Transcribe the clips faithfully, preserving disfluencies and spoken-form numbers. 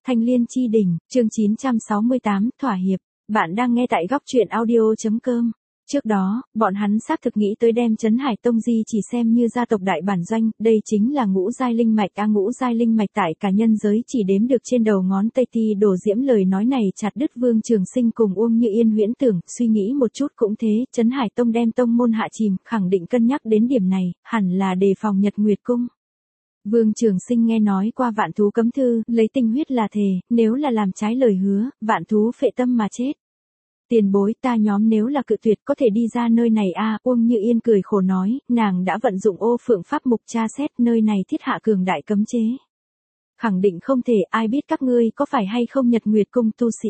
Thanh Liên Chi Đỉnh, chương chín trăm sáu mươi tám, thỏa hiệp. Bạn đang nghe tại góc truyện audio chấm com. Trước đó, bọn hắn xác thực nghĩ tới đem Trấn Hải Tông di chỉ xem như gia tộc đại bản doanh, đây chính là ngũ giai linh mạch a ngũ giai linh mạch tại cả nhân giới chỉ đếm được trên đầu ngón tay. Ti Đổ Diễm lời nói này chặt đứt Vương Trường Sinh cùng Uông Như Yên huyễn tưởng, suy nghĩ một chút cũng thế, Trấn Hải Tông đem tông môn hạ chìm, khẳng định cân nhắc đến điểm này, hẳn là đề phòng Nhật Nguyệt Cung. Vương Trường Sinh nghe nói qua vạn thú cấm thư, lấy tinh huyết là thề, nếu là làm trái lời hứa, vạn thú phệ tâm mà chết. Tiền bối, ta nhóm nếu là cự tuyệt có thể đi ra nơi này a à, Uông Như Yên cười khổ nói, nàng đã vận dụng ô phượng pháp mục tra xét nơi này thiết hạ cường đại cấm chế. Khẳng định không thể, ai biết các ngươi có phải hay không Nhật Nguyệt Cung tu sĩ.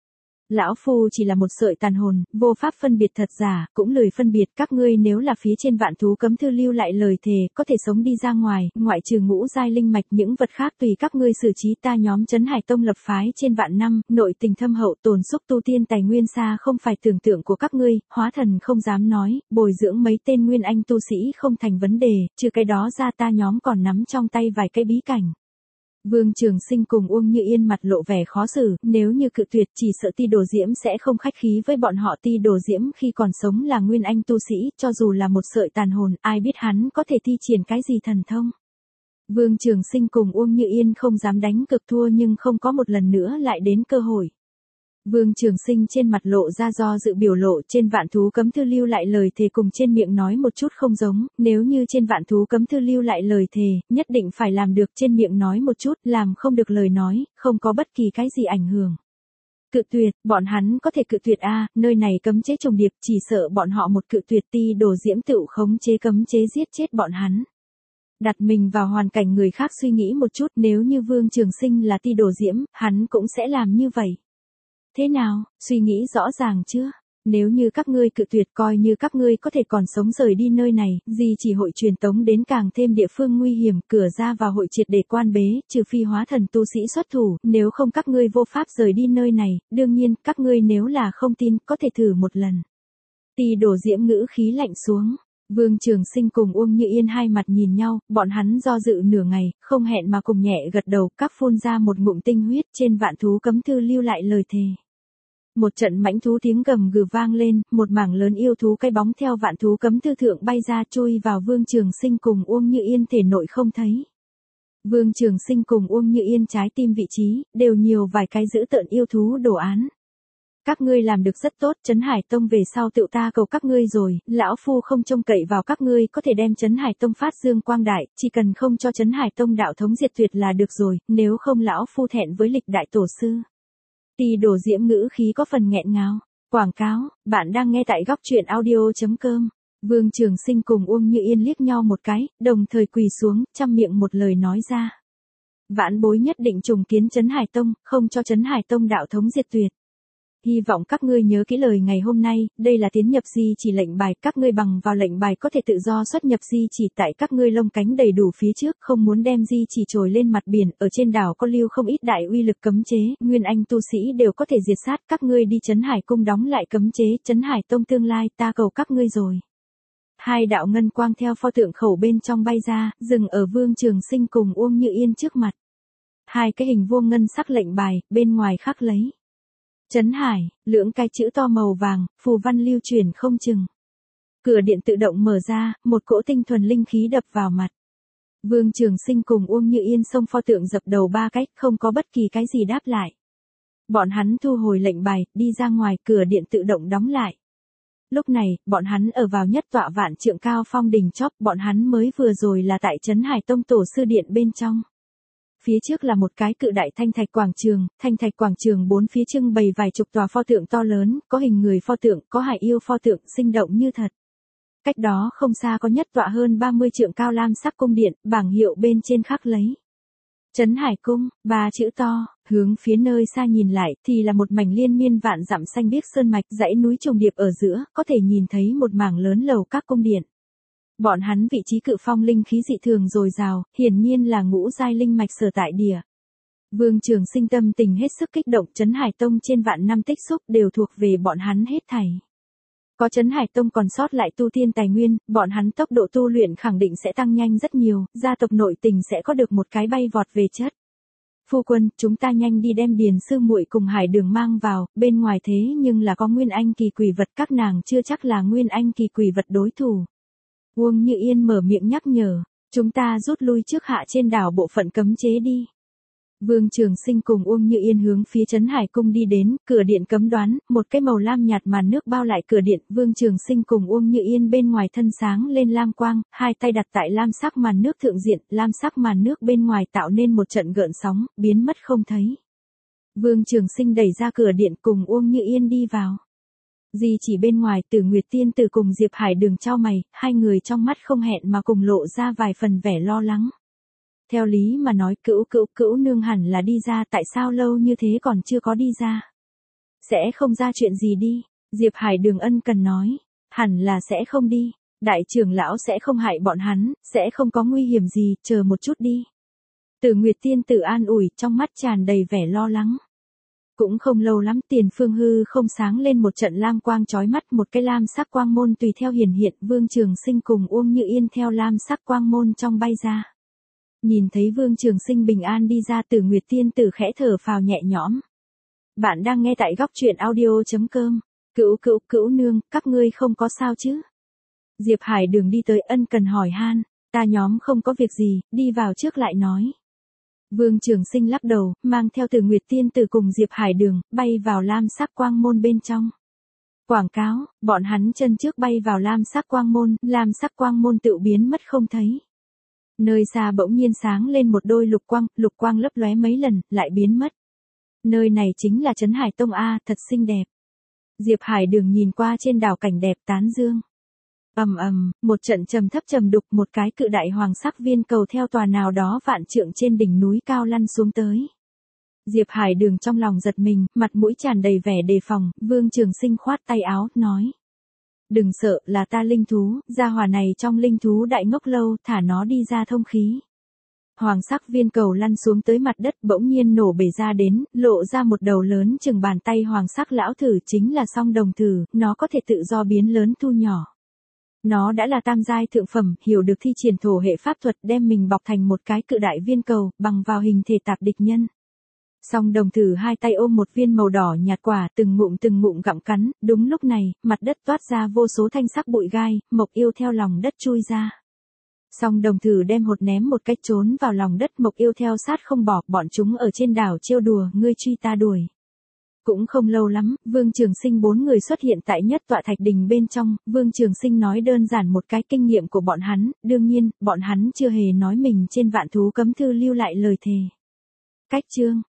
Lão Phu chỉ là một sợi tàn hồn, vô pháp phân biệt thật giả, cũng lười phân biệt các ngươi nếu là phía trên vạn thú cấm thư lưu lại lời thề, có thể sống đi ra ngoài, ngoại trừ ngũ giai linh mạch những vật khác tùy các ngươi xử trí. Ta nhóm Trấn Hải Tông lập phái trên vạn năm, nội tình thâm hậu tồn xúc tu tiên tài nguyên xa không phải tưởng tượng của các ngươi, hóa thần không dám nói, bồi dưỡng mấy tên nguyên anh tu sĩ không thành vấn đề, trừ cái đó ra ta nhóm còn nắm trong tay vài cái bí cảnh. Vương Trường Sinh cùng Uông Như Yên mặt lộ vẻ khó xử, nếu như cự tuyệt chỉ sợ Ti Đổ Diễm sẽ không khách khí với bọn họ. Ti Đổ Diễm khi còn sống là nguyên anh tu sĩ, cho dù là một sợi tàn hồn, ai biết hắn có thể thi triển cái gì thần thông. Vương Trường Sinh cùng Uông Như Yên không dám đánh cực thua nhưng không có một lần nữa lại đến cơ hội. Vương Trường Sinh trên mặt lộ ra do dự biểu lộ, trên vạn thú cấm thư lưu lại lời thề cùng trên miệng nói một chút không giống, nếu như trên vạn thú cấm thư lưu lại lời thề, nhất định phải làm được, trên miệng nói một chút, làm không được lời nói, không có bất kỳ cái gì ảnh hưởng. Cự tuyệt, bọn hắn có thể cự tuyệt a à, nơi này cấm chế trùng điệp, chỉ sợ bọn họ một cự tuyệt Ti Đổ Diễm tựu khống chế cấm chế giết chết bọn hắn. Đặt mình vào hoàn cảnh người khác suy nghĩ một chút, nếu như Vương Trường Sinh là Ti Đổ Diễm, hắn cũng sẽ làm như vậy. Thế nào, suy nghĩ rõ ràng chưa? Nếu như các ngươi cự tuyệt coi như các ngươi có thể còn sống rời đi nơi này, di chỉ hội truyền tống đến càng thêm địa phương nguy hiểm, cửa ra vào hội triệt để quan bế, trừ phi hóa thần tu sĩ xuất thủ, nếu không các ngươi vô pháp rời đi nơi này, đương nhiên, các ngươi nếu là không tin, có thể thử một lần. Ti Đổ Diễm ngữ khí lạnh xuống. Vương Trường Sinh cùng Uông Như Yên hai mặt nhìn nhau, bọn hắn do dự nửa ngày, không hẹn mà cùng nhẹ gật đầu, các phun ra một ngụm tinh huyết, trên vạn thú cấm thư lưu lại lời thề. Một trận mãnh thú tiếng gầm gừ vang lên, một mảng lớn yêu thú cái bóng theo vạn thú cấm thư thượng bay ra chui vào Vương Trường Sinh cùng Uông Như Yên thể nội không thấy. Vương Trường Sinh cùng Uông Như Yên trái tim vị trí, đều nhiều vài cái dữ tợn yêu thú đồ án. Các ngươi làm được rất tốt, Trấn Hải Tông về sau tựu ta cầu các ngươi rồi, lão phu không trông cậy vào các ngươi có thể đem Trấn Hải Tông phát dương quang đại, chỉ cần không cho Trấn Hải Tông đạo thống diệt tuyệt là được rồi, nếu không lão phu thẹn với lịch đại tổ sư. Ti Đổ Diễm ngữ khí có phần nghẹn ngào. Quảng cáo, bạn đang nghe tại góc truyện audio chấm com. Vương Trường Sinh cùng Uông Như Yên liếc nhau một cái, đồng thời quỳ xuống, trăm miệng một lời nói ra. Vãn bối nhất định trùng kiến Trấn Hải Tông, không cho Trấn Hải Tông đạo thống diệt tuyệt. Hy vọng các ngươi nhớ kỹ lời ngày hôm nay, đây là tiến nhập di chỉ lệnh bài, các ngươi bằng vào lệnh bài có thể tự do xuất nhập di chỉ tại các ngươi lông cánh đầy đủ phía trước, không muốn đem di chỉ trồi lên mặt biển, ở trên đảo có lưu không ít đại uy lực cấm chế, nguyên anh tu sĩ đều có thể diệt sát, các ngươi đi Trấn Hải Cung đóng lại cấm chế, Trấn Hải Tông tương lai ta cầu các ngươi rồi. Hai đạo ngân quang theo pho tượng khẩu bên trong bay ra, dừng ở Vương Trường Sinh cùng Uông Như Yên trước mặt. Hai cái hình vuông ngân sắc lệnh bài, bên ngoài khắc lấy Trấn Hải, lưỡng cái chữ to màu vàng, phù văn lưu truyền không chừng. Cửa điện tự động mở ra, một cỗ tinh thuần linh khí đập vào mặt. Vương Trường Sinh cùng Uông Như Yên xông pho tượng dập đầu ba cách, không có bất kỳ cái gì đáp lại. Bọn hắn thu hồi lệnh bài, đi ra ngoài, cửa điện tự động đóng lại. Lúc này, bọn hắn ở vào nhất tọa vạn trượng cao phong đỉnh chóp, bọn hắn mới vừa rồi là tại Trấn Hải Tông tổ sư điện bên trong. Phía trước là một cái cự đại thanh thạch quảng trường, thanh thạch quảng trường bốn phía trưng bày vài chục tòa pho tượng to lớn, có hình người pho tượng, có hải yêu pho tượng, sinh động như thật. Cách đó không xa có nhất tọa hơn ba mươi trượng cao lam sắc cung điện, bảng hiệu bên trên khắc lấy Trấn Hải Cung, ba chữ to, hướng phía nơi xa nhìn lại thì là một mảnh liên miên vạn dặm xanh biếc sơn mạch, dãy núi trùng điệp ở giữa, có thể nhìn thấy một mảng lớn lầu các cung điện. Bọn hắn vị trí cự phong linh khí dị thường dồi dào, hiển nhiên là ngũ giai linh mạch sở tại địa. Vương Trường Sinh tâm tình hết sức kích động, Trấn Hải Tông trên vạn năm tích xúc đều thuộc về bọn hắn hết thảy. Có Trấn Hải Tông còn sót lại tu tiên tài nguyên, bọn hắn tốc độ tu luyện khẳng định sẽ tăng nhanh rất nhiều, gia tộc nội tình sẽ có được một cái bay vọt về chất. Phu quân, chúng ta nhanh đi đem Điền sư muội cùng Hải Đường mang vào, bên ngoài thế nhưng là có Nguyên Anh kỳ quỷ vật, các nàng chưa chắc là Nguyên Anh kỳ quỷ vật đối thủ. Uông Như Yên mở miệng nhắc nhở, chúng ta rút lui trước hạ trên đảo bộ phận cấm chế đi. Vương Trường Sinh cùng Uông Như Yên hướng phía Trấn Hải Cung đi đến, cửa điện cấm đoán, một cái màu lam nhạt màn nước bao lại cửa điện, Vương Trường Sinh cùng Uông Như Yên bên ngoài thân sáng lên lam quang, hai tay đặt tại lam sắc màn nước thượng diện, lam sắc màn nước bên ngoài tạo nên một trận gợn sóng, biến mất không thấy. Vương Trường Sinh đẩy ra cửa điện cùng Uông Như Yên đi vào. Di chỉ bên ngoài Tử Nguyệt Tiên Tử cùng Diệp Hải Đường chau mày, hai người trong mắt không hẹn mà cùng lộ ra vài phần vẻ lo lắng. Theo lý mà nói cữu cữu cữu nương hẳn là đi ra, tại sao lâu như thế còn chưa có đi ra? Sẽ không ra chuyện gì đi, Diệp Hải Đường ân cần nói, hẳn là sẽ không đi, đại trưởng lão sẽ không hại bọn hắn, sẽ không có nguy hiểm gì, chờ một chút đi. Tử Nguyệt Tiên Tử an ủi, trong mắt tràn đầy vẻ lo lắng. Cũng không lâu lắm tiền phương hư không sáng lên một trận lam quang chói mắt, một cái lam sắc quang môn tùy theo hiển hiện, Vương Trường Sinh cùng Uông Như Yên theo lam sắc quang môn trong bay ra. Nhìn thấy Vương Trường Sinh bình an đi ra, Tử Nguyệt Tiên Tử khẽ thở phào nhẹ nhõm. Bạn đang nghe tại góc truyện audio chấm com. Cữu cữu cữu nương, các ngươi không có sao chứ? Diệp Hải Đường đi tới ân cần hỏi han, ta nhóm không có việc gì, đi vào trước lại nói. Vương Trường Sinh lắc đầu, mang theo Tử Nguyệt Tiên Tử cùng Diệp Hải Đường, bay vào lam sắc quang môn bên trong. Quảng cáo, bọn hắn chân trước bay vào lam sắc quang môn, lam sắc quang môn tự biến mất không thấy. Nơi xa bỗng nhiên sáng lên một đôi lục quang, lục quang lấp lóe mấy lần, lại biến mất. Nơi này chính là Trấn Hải Tông A, thật xinh đẹp. Diệp Hải Đường nhìn qua trên đảo cảnh đẹp tán dương. Ầm ầm, một trận trầm thấp trầm đục, một cái cự đại hoàng sắc viên cầu theo tòa nào đó vạn trượng trên đỉnh núi cao lăn xuống tới. Diệp Hải Đường trong lòng giật mình, mặt mũi tràn đầy vẻ đề phòng, Vương Trường Sinh khoát tay áo, nói. Đừng sợ, là ta linh thú, gia hỏa này trong linh thú đại ngốc lâu, thả nó đi ra thông khí. Hoàng sắc viên cầu lăn xuống tới mặt đất, bỗng nhiên nổ bể ra đến, lộ ra một đầu lớn chừng bàn tay hoàng sắc lão thử, chính là song đồng thử, nó có thể tự do biến lớn thu nhỏ. Nó đã là tam giai thượng phẩm, hiểu được thi triển thổ hệ pháp thuật, đem mình bọc thành một cái cự đại viên cầu, bằng vào hình thể tạp địch nhân. Song đồng thử hai tay ôm một viên màu đỏ nhạt quả, từng ngụm từng ngụm gặm cắn, đúng lúc này, mặt đất toát ra vô số thanh sắc bụi gai, Mộc Yêu theo lòng đất chui ra. Song đồng thử đem hột ném một cách trốn vào lòng đất, Mộc Yêu theo sát không bỏ, bọn chúng ở trên đảo trêu đùa, ngươi truy ta đuổi. Cũng không lâu lắm, Vương Trường Sinh bốn người xuất hiện tại nhất tọa thạch đình bên trong, Vương Trường Sinh nói đơn giản một cái kinh nghiệm của bọn hắn, đương nhiên, bọn hắn chưa hề nói mình trên vạn thú cấm thư lưu lại lời thề. Cách chương